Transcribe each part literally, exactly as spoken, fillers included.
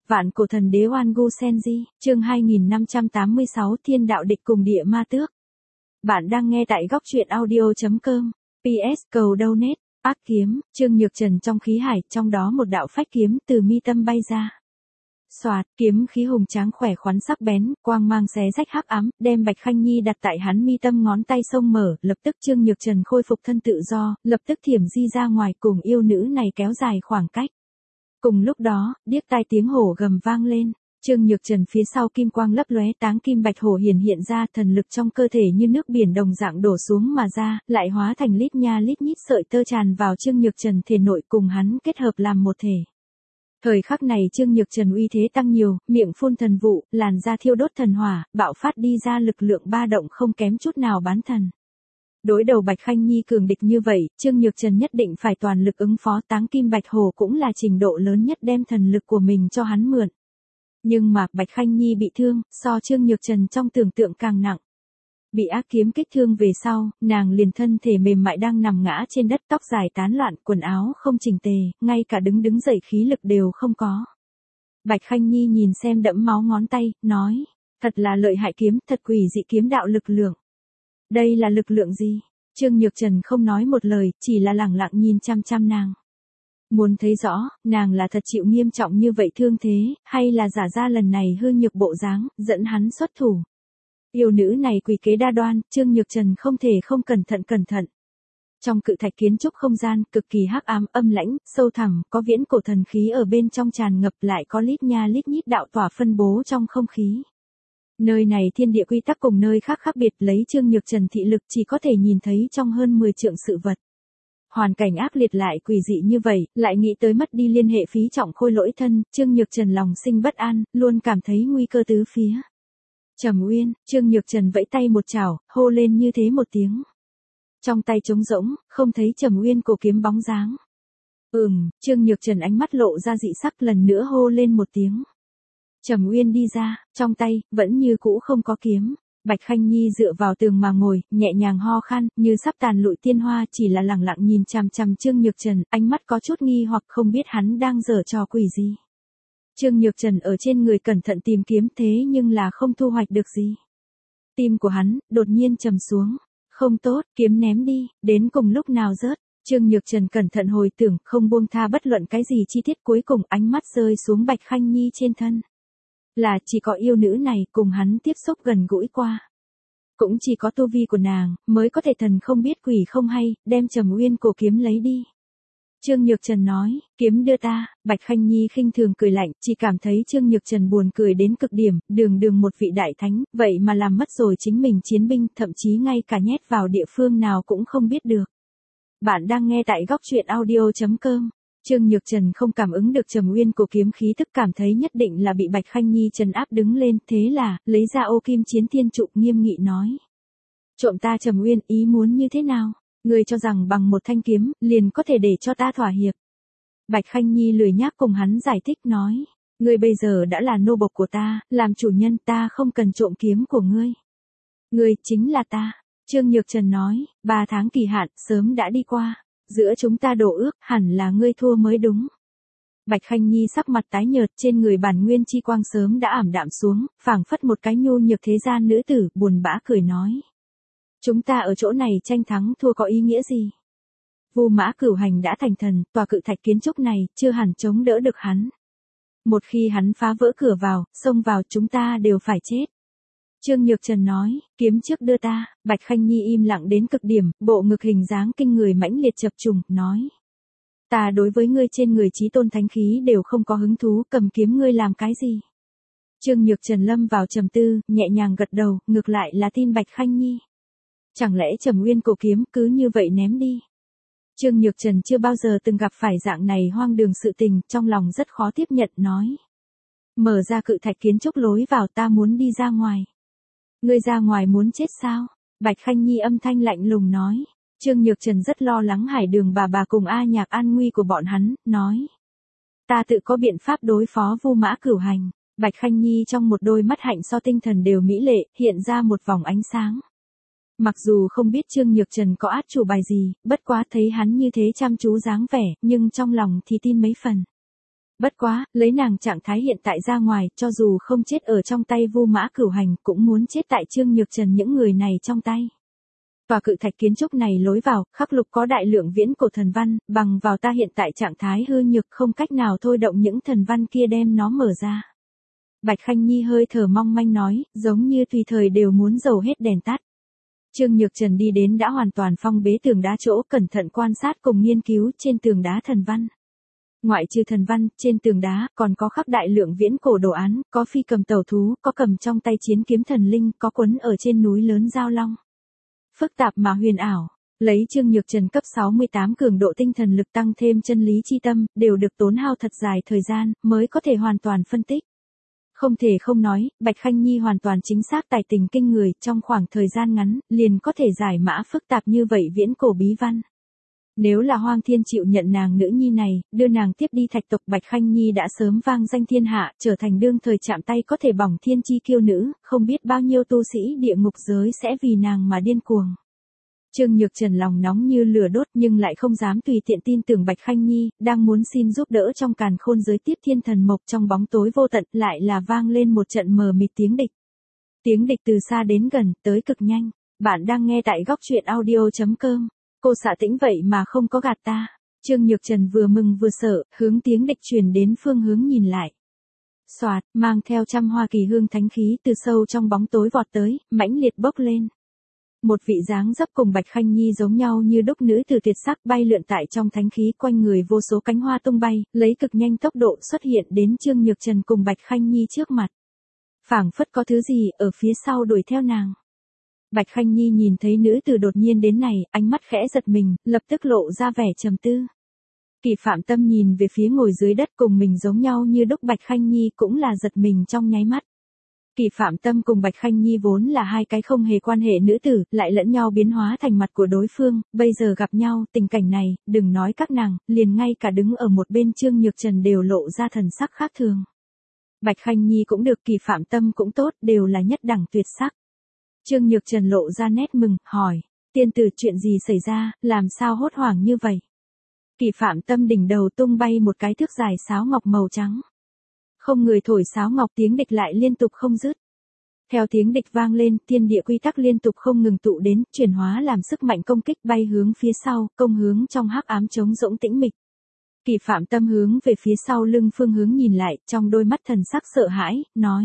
Vạn cổ thần đế Oan Gu Senji, chương hai nghìn năm trăm tám mươi sáu Thiên đạo địch cùng địa ma tước. Bạn đang nghe tại góc truyện audio chấm com. pê ét cầu donate. Ác kiếm, Trương Nhược Trần trong khí hải, trong đó một đạo phách kiếm từ mi tâm bay ra. Xoạt, kiếm khí hùng tráng khỏe khoắn sắc bén, quang mang xé rách hắc ám, đem Bạch Khanh Nhi đặt tại hắn mi tâm ngón tay xông mở, lập tức Trương Nhược Trần khôi phục thân tự do, lập tức thiểm di ra ngoài cùng yêu nữ này kéo dài khoảng cách. Cùng lúc đó, điếc tai tiếng hổ gầm vang lên, Trương Nhược Trần phía sau kim quang lấp lóe, táng kim bạch hổ hiển hiện ra, thần lực trong cơ thể như nước biển đồng dạng đổ xuống mà ra, lại hóa thành lít nha lít nhít sợi tơ tràn vào Trương Nhược Trần thể nội cùng hắn kết hợp làm một thể. Thời khắc này Trương Nhược Trần uy thế tăng nhiều, miệng phun thần vụ, làn da thiêu đốt thần hỏa, bạo phát đi ra lực lượng ba động không kém chút nào bán thần. Đối đầu Bạch Khanh Nhi cường địch như vậy, Trương Nhược Trần nhất định phải toàn lực ứng phó, táng kim bạch hổ cũng là trình độ lớn nhất đem thần lực của mình cho hắn mượn. Nhưng mà, Bạch Khanh Nhi bị thương, so Trương Nhược Trần trong tưởng tượng càng nặng. Bị ác kiếm kích thương về sau, nàng liền thân thể mềm mại đang nằm ngã trên đất, tóc dài tán loạn, quần áo không chỉnh tề, ngay cả đứng đứng dậy khí lực đều không có. Bạch Khanh Nhi nhìn xem đẫm máu ngón tay, nói, thật là lợi hại kiếm, thật quỷ dị kiếm đạo lực lượng. Đây là lực lượng gì? Trương Nhược Trần không nói một lời, chỉ là lẳng lặng nhìn chăm chăm nàng. Muốn thấy rõ, nàng là thật chịu nghiêm trọng như vậy thương thế, hay là giả ra lần này hư nhược bộ dáng, dẫn hắn xuất thủ. Yêu nữ này quỷ kế đa đoan, Trương Nhược Trần không thể không cẩn thận cẩn thận. Trong cự thạch kiến trúc không gian, cực kỳ hắc ám, âm lãnh, sâu thẳm, có viễn cổ thần khí ở bên trong tràn ngập, lại có lít nha lít nhít đạo tỏa phân bố trong không khí. Nơi này thiên địa quy tắc cùng nơi khác khác biệt, lấy Trương Nhược Trần thị lực chỉ có thể nhìn thấy trong hơn mười trượng sự vật. Hoàn cảnh ác liệt lại quỷ dị như vậy, lại nghĩ tới mất đi liên hệ phí trọng khôi lỗi thân, Trương Nhược Trần lòng sinh bất an, luôn cảm thấy nguy cơ tứ phía. Trầm Uyên, Trương Nhược Trần vẫy tay một chảo, hô lên như thế một tiếng. Trong tay trống rỗng, không thấy Trầm Uyên cổ kiếm bóng dáng. Ừm, Trương Nhược Trần ánh mắt lộ ra dị sắc, lần nữa hô lên một tiếng. Trầm Uyên đi ra, trong tay, vẫn như cũ không có kiếm. Bạch Khanh Nhi dựa vào tường mà ngồi, nhẹ nhàng ho khan, như sắp tàn lụi tiên hoa, chỉ là lẳng lặng nhìn chằm chằm Trương Nhược Trần, ánh mắt có chút nghi hoặc không biết hắn đang giở trò quỷ gì. Trương Nhược Trần ở trên người cẩn thận tìm kiếm thế nhưng là không thu hoạch được gì. Tim của hắn, đột nhiên trầm xuống. Không tốt, kiếm ném đi, đến cùng lúc nào rớt. Trương Nhược Trần cẩn thận hồi tưởng, không buông tha bất luận cái gì chi tiết, cuối cùng ánh mắt rơi xuống Bạch Khanh Nhi trên thân. Là chỉ có yêu nữ này cùng hắn tiếp xúc gần gũi qua. Cũng chỉ có tu vi của nàng, mới có thể thần không biết quỷ không hay, đem Trầm Uyên cổ kiếm lấy đi. Trương Nhược Trần nói, kiếm đưa ta. Bạch Khanh Nhi khinh thường cười lạnh, chỉ cảm thấy Trương Nhược Trần buồn cười đến cực điểm, đường đường một vị đại thánh, vậy mà làm mất rồi chính mình chiến binh, thậm chí ngay cả nhét vào địa phương nào cũng không biết được. Bạn đang nghe tại góc truyện audio chấm com. Trương Nhược Trần không cảm ứng được Trầm Uyên cổ kiếm khí tức, cảm thấy nhất định là bị Bạch Khanh Nhi trấn áp đứng lên, thế là, lấy ra ô kim chiến thiên trụ, nghiêm nghị nói. Trộm ta Trầm Uyên, ý muốn như thế nào? Ngươi cho rằng bằng một thanh kiếm, liền có thể để cho ta thỏa hiệp. Bạch Khanh Nhi lười nhác cùng hắn giải thích nói. Ngươi bây giờ đã là nô bộc của ta, làm chủ nhân, ta không cần trộm kiếm của ngươi. Ngươi chính là ta. Trương Nhược Trần nói, ba tháng kỳ hạn, sớm đã đi qua. Giữa chúng ta đổ ước, hẳn là ngươi thua mới đúng. Bạch Khanh Nhi sắc mặt tái nhợt, trên người bản nguyên chi quang sớm đã ảm đạm xuống, phảng phất một cái nhu nhược thế gian nữ tử, buồn bã cười nói. Chúng ta ở chỗ này tranh thắng thua có ý nghĩa gì? Vu Mã Cửu Hành đã thành thần, tòa cự thạch kiến trúc này, chưa hẳn chống đỡ được hắn. Một khi hắn phá vỡ cửa vào, xông vào, chúng ta đều phải chết. Trương Nhược Trần nói, kiếm trước đưa ta. Bạch Khanh Nhi im lặng đến cực điểm, bộ ngực hình dáng kinh người mãnh liệt chập trùng, nói. Ta đối với ngươi trên người chí tôn thánh khí đều không có hứng thú, cầm kiếm ngươi làm cái gì? Trương Nhược Trần lâm vào trầm tư, nhẹ nhàng gật đầu, ngược lại là tin Bạch Khanh Nhi. Chẳng lẽ Trầm Uyên cổ kiếm cứ như vậy ném đi? Trương Nhược Trần chưa bao giờ từng gặp phải dạng này hoang đường sự tình, trong lòng rất khó tiếp nhận, nói. Mở ra cự thạch kiến trúc lối vào, ta muốn đi ra ngoài. Ngươi ra ngoài muốn chết sao? Bạch Khanh Nhi âm thanh lạnh lùng nói. Trương Nhược Trần rất lo lắng Hải Đường bà bà cùng A Nhạc an nguy của bọn hắn, nói. Ta tự có biện pháp đối phó Vu Mã Cửu Hành. Bạch Khanh Nhi trong một đôi mắt hạnh so tinh thần đều mỹ lệ, hiện ra một vòng ánh sáng. Mặc dù không biết Trương Nhược Trần có át chủ bài gì, bất quá thấy hắn như thế chăm chú dáng vẻ, nhưng trong lòng thì tin mấy phần. Bất quá, lấy nàng trạng thái hiện tại ra ngoài, cho dù không chết ở trong tay Vu Mã Cửu Hành, cũng muốn chết tại Trương Nhược Trần những người này trong tay. Tòa cự thạch kiến trúc này lối vào, khắc lục có đại lượng viễn cổ thần văn, bằng vào ta hiện tại trạng thái hư nhược không cách nào thôi động những thần văn kia đem nó mở ra. Bạch Khanh Nhi hơi thở mong manh nói, giống như tùy thời đều muốn dầu hết đèn tắt. Trương Nhược Trần đi đến đã hoàn toàn phong bế tường đá chỗ, cẩn thận quan sát cùng nghiên cứu trên tường đá thần văn. Ngoại trừ thần văn, trên tường đá còn có khắc đại lượng viễn cổ đồ án, có phi cầm tẩu thú, có cầm trong tay chiến kiếm thần linh, có quấn ở trên núi lớn giao long. Phức tạp mà huyền ảo, lấy Trương Nhược Trần cấp sáu mươi tám cường độ tinh thần lực tăng thêm chân lý chi tâm, đều được tốn hao thật dài thời gian, mới có thể hoàn toàn phân tích. Không thể không nói, Bạch Khanh Nhi hoàn toàn chính xác tài tình kinh người, trong khoảng thời gian ngắn, liền có thể giải mã phức tạp như vậy viễn cổ bí văn. Nếu là Hoang Thiên chịu nhận nàng nữ nhi này, đưa nàng tiếp đi thạch tộc, Bạch Khanh Nhi đã sớm vang danh thiên hạ, trở thành đương thời chạm tay có thể bỏng thiên chi kiêu nữ, không biết bao nhiêu tu sĩ địa ngục giới sẽ vì nàng mà điên cuồng. Trương Nhược Trần lòng nóng như lửa đốt nhưng lại không dám tùy tiện tin tưởng Bạch Khanh Nhi, đang muốn xin giúp đỡ trong càn khôn giới tiếp thiên thần mộc, trong bóng tối vô tận lại là vang lên một trận mờ mịt tiếng địch. Tiếng địch từ xa đến gần, tới cực nhanh. Bạn đang nghe tại góc truyện audio chấm com. Cô xạ tĩnh vậy mà không có gạt ta. Trương Nhược Trần vừa mừng vừa sợ, hướng tiếng địch truyền đến phương hướng nhìn lại. Soạt, mang theo trăm hoa kỳ hương thánh khí từ sâu trong bóng tối vọt tới, mãnh liệt bốc lên. Một vị dáng dấp cùng Bạch Khanh Nhi giống nhau như đúc nữ từ tuyệt sắc bay lượn tại trong thánh khí, quanh người vô số cánh hoa tung bay, lấy cực nhanh tốc độ xuất hiện đến Trương Nhược Trần cùng Bạch Khanh Nhi trước mặt. Phảng phất có thứ gì ở phía sau đuổi theo nàng. Bạch Khanh Nhi nhìn thấy nữ tử đột nhiên đến này, ánh mắt khẽ giật mình, lập tức lộ ra vẻ trầm tư. Kỳ Phạm Tâm nhìn về phía ngồi dưới đất cùng mình giống nhau như đúc Bạch Khanh Nhi cũng là giật mình trong nháy mắt. Kỳ Phạm Tâm cùng Bạch Khanh Nhi vốn là hai cái không hề quan hệ nữ tử, lại lẫn nhau biến hóa thành mặt của đối phương, bây giờ gặp nhau, tình cảnh này, đừng nói các nàng, liền ngay cả đứng ở một bên Trương Nhược Trần đều lộ ra thần sắc khác thường. Bạch Khanh Nhi cũng được, Kỳ Phạm Tâm cũng tốt, đều là nhất đẳng tuyệt sắc. Trương Nhược Trần lộ ra nét mừng, hỏi, tiên tử chuyện gì xảy ra, làm sao hốt hoảng như vậy? Kỳ Phạm Tâm đỉnh đầu tung bay một cái thước dài sáo ngọc màu trắng. Không người thổi sáo ngọc, tiếng địch lại liên tục không dứt. Theo tiếng địch vang lên, thiên địa quy tắc liên tục không ngừng tụ đến, chuyển hóa làm sức mạnh công kích bay hướng phía sau, công hướng trong hắc ám trống rỗng tĩnh mịch. Kỳ Phạm Tâm hướng về phía sau lưng phương hướng nhìn lại, trong đôi mắt thần sắc sợ hãi, nói.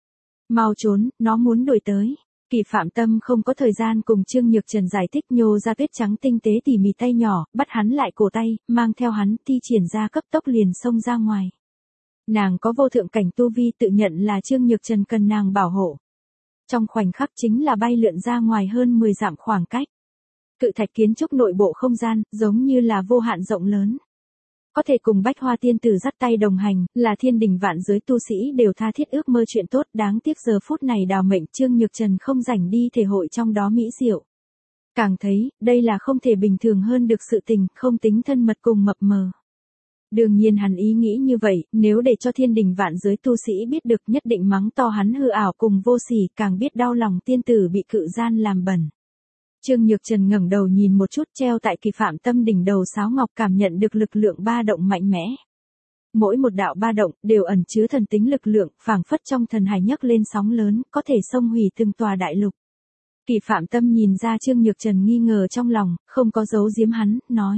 Mau trốn, nó muốn đuổi tới. Kỳ Phạm Tâm không có thời gian cùng Trương Nhược Trần giải thích, nhô ra tuyết trắng tinh tế tỉ mỉ tay nhỏ, bắt hắn lại cổ tay, mang theo hắn, thi triển ra cấp tốc liền xông ra ngoài. Nàng có vô thượng cảnh tu vi, tự nhận là Trương Nhược Trần cần nàng bảo hộ. Trong khoảnh khắc chính là bay lượn ra ngoài hơn mười dặm khoảng cách. Cự thạch kiến trúc nội bộ không gian, giống như là vô hạn rộng lớn. Có thể cùng Bách Hoa tiên tử dắt tay đồng hành, là thiên đình vạn giới tu sĩ đều tha thiết ước mơ chuyện tốt, đáng tiếc giờ phút này đào mệnh Trương Nhược Trần không rảnh đi thể hội trong đó mỹ diệu. Càng thấy, đây là không thể bình thường hơn được sự tình, không tính thân mật cùng mập mờ. Đương nhiên hắn ý nghĩ như vậy, nếu để cho thiên đình vạn giới tu sĩ biết được nhất định mắng to hắn hư ảo cùng vô sỉ, càng biết đau lòng tiên tử bị cự gian làm bẩn. Trương Nhược Trần ngẩng đầu nhìn một chút, treo tại Kỳ Phạm Tâm đỉnh đầu sáo ngọc, cảm nhận được lực lượng ba động mạnh mẽ. Mỗi một đạo ba động đều ẩn chứa thần tính lực lượng, phảng phất trong thần hải nhấc lên sóng lớn, có thể xông hủy từng tòa đại lục. Kỳ Phạm Tâm nhìn ra Trương Nhược Trần nghi ngờ trong lòng, không có giấu giếm hắn, nói.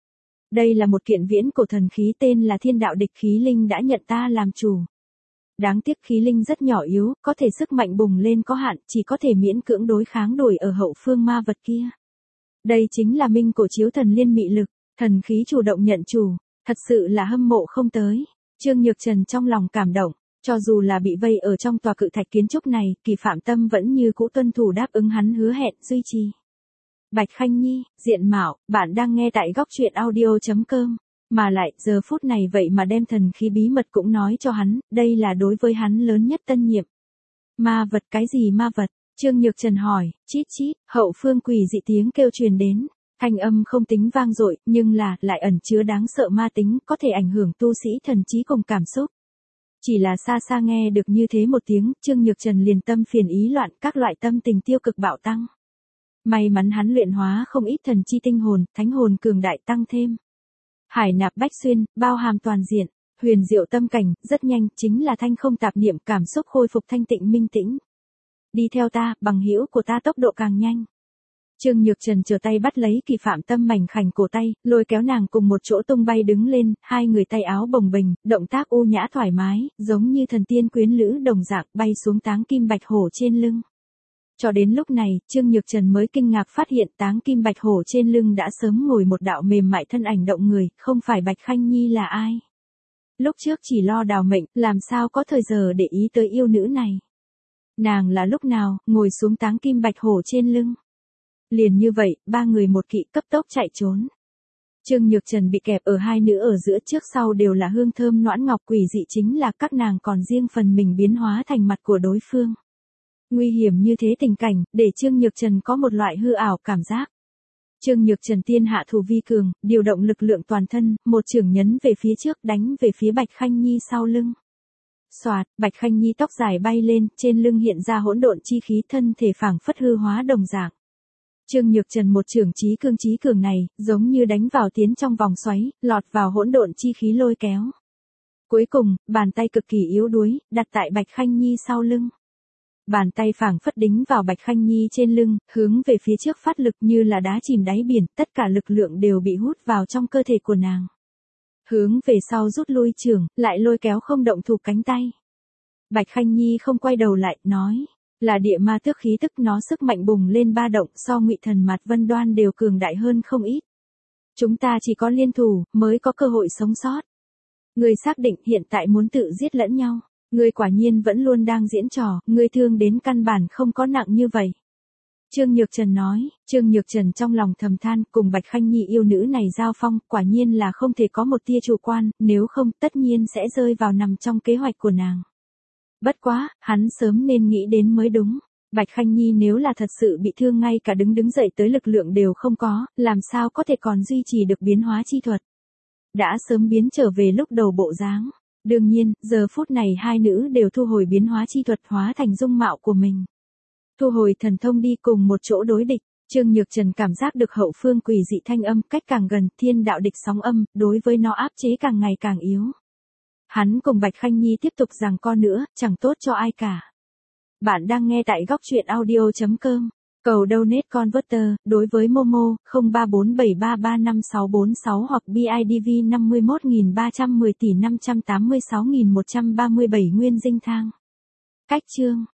Đây là một kiện viễn cổ thần khí tên là Thiên Đạo Địch khí linh đã nhận ta làm chủ. Đáng tiếc khí linh rất nhỏ yếu, có thể sức mạnh bùng lên có hạn, chỉ có thể miễn cưỡng đối kháng đuổi ở hậu phương ma vật kia. Đây chính là minh cổ chiếu thần liên mị lực, thần khí chủ động nhận chủ, thật sự là hâm mộ không tới. Trương Nhược Trần trong lòng cảm động, cho dù là bị vây ở trong tòa cự thạch kiến trúc này, Kỳ Phạm Tâm vẫn như cũ tuân thủ đáp ứng hắn hứa hẹn, duy trì. Bạch Khanh Nhi, diện mạo, bạn đang nghe tại góc truyện audio chấm com. Mà lại, giờ phút này vậy mà đem thần khí bí mật cũng nói cho hắn, đây là đối với hắn lớn nhất tân nhiệm. Ma vật, cái gì ma vật? Trương Nhược Trần hỏi, chít chít, hậu phương quỷ dị tiếng kêu truyền đến. Thanh âm không tính vang dội, nhưng là, lại ẩn chứa đáng sợ ma tính, có thể ảnh hưởng tu sĩ thần trí cùng cảm xúc. Chỉ là xa xa nghe được như thế một tiếng, Trương Nhược Trần liền tâm phiền ý loạn, các loại tâm tình tiêu cực bạo tăng. May mắn hắn luyện hóa không ít thần chi tinh hồn, thánh hồn cường đại tăng thêm. Hải nạp bách xuyên, bao hàm toàn diện, huyền diệu tâm cảnh, rất nhanh, chính là thanh không tạp niệm, cảm xúc khôi phục thanh tịnh minh tĩnh. Đi theo ta, bằng hữu của ta, tốc độ càng nhanh. Trương Nhược Trần trở tay bắt lấy Kỳ Phạm Tâm mảnh khảnh cổ tay, lôi kéo nàng cùng một chỗ tung bay đứng lên, hai người tay áo bồng bềnh, động tác u nhã thoải mái, giống như thần tiên quyến lữ đồng dạng bay xuống Táng Kim Bạch Hổ trên lưng. Cho đến lúc này, Trương Nhược Trần mới kinh ngạc phát hiện Táng Kim Bạch Hổ trên lưng đã sớm ngồi một đạo mềm mại thân ảnh động người, không phải Bạch Khanh Nhi là ai. Lúc trước chỉ lo đào mệnh, làm sao có thời giờ để ý tới yêu nữ này. Nàng là lúc nào, ngồi xuống Táng Kim Bạch Hổ trên lưng. Liền như vậy, ba người một kỵ cấp tốc chạy trốn. Trương Nhược Trần bị kẹp ở hai nữ ở giữa, trước sau đều là hương thơm noãn ngọc, quỷ dị chính là các nàng còn riêng phần mình biến hóa thành mặt của đối phương. Nguy hiểm như thế tình cảnh, để Trương Nhược Trần có một loại hư ảo cảm giác. Trương Nhược Trần tiên hạ thủ vi cường, điều động lực lượng toàn thân, một chưởng nhấn về phía trước, đánh về phía Bạch Khanh Nhi sau lưng. Xoạt, Bạch Khanh Nhi tóc dài bay lên, trên lưng hiện ra hỗn độn chi khí, thân thể phảng phất hư hóa đồng dạng. Trương Nhược Trần một chưởng chí cương chí cường này, giống như đánh vào tiến trong vòng xoáy, lọt vào hỗn độn chi khí lôi kéo. Cuối cùng, bàn tay cực kỳ yếu đuối, đặt tại Bạch Khanh Nhi sau lưng. Bàn tay phảng phất đính vào Bạch Khanh Nhi trên lưng, hướng về phía trước phát lực như là đá chìm đáy biển, tất cả lực lượng đều bị hút vào trong cơ thể của nàng. Hướng về sau rút lui chưởng, lại lôi kéo không động thủ cánh tay. Bạch Khanh Nhi không quay đầu lại, nói, là địa ma tước khí tức, nó sức mạnh bùng lên ba động, so Ngụy Thần Mạt Vân Đoan đều cường đại hơn không ít. Chúng ta chỉ có liên thủ, mới có cơ hội sống sót. Ngươi xác định hiện tại muốn tự giết lẫn nhau. Ngươi quả nhiên vẫn luôn đang diễn trò, ngươi thương đến căn bản không có nặng như vậy. Trương Nhược Trần nói, Trương Nhược Trần trong lòng thầm than, cùng Bạch Khanh Nhi yêu nữ này giao phong, quả nhiên là không thể có một tia chủ quan, nếu không tất nhiên sẽ rơi vào nằm trong kế hoạch của nàng. Bất quá, hắn sớm nên nghĩ đến mới đúng. Bạch Khanh Nhi nếu là thật sự bị thương ngay cả đứng đứng dậy tới lực lượng đều không có, làm sao có thể còn duy trì được biến hóa chi thuật. Đã sớm biến trở về lúc đầu bộ dáng. Đương nhiên, giờ phút này hai nữ đều thu hồi biến hóa chi thuật, hóa thành dung mạo của mình. Thu hồi thần thông đi cùng một chỗ đối địch, Trương Nhược Trần cảm giác được hậu phương quỷ dị thanh âm cách càng gần, thiên đạo địch sóng âm, đối với nó áp chế càng ngày càng yếu. Hắn cùng Bạch Khanh Nhi tiếp tục giằng co nữa, chẳng tốt cho ai cả. Bạn đang nghe tại góc truyện audio chấm com. Cầu donate converter, đối với Momo, không ba bốn bảy ba ba năm sáu bốn sáu hoặc bê i đê vê năm mươi mốt nghìn ba trăm mười tỷ năm trăm tám mươi sáu nghìn một trăm ba mươi bảy nguyên dinh thang. Cách chương.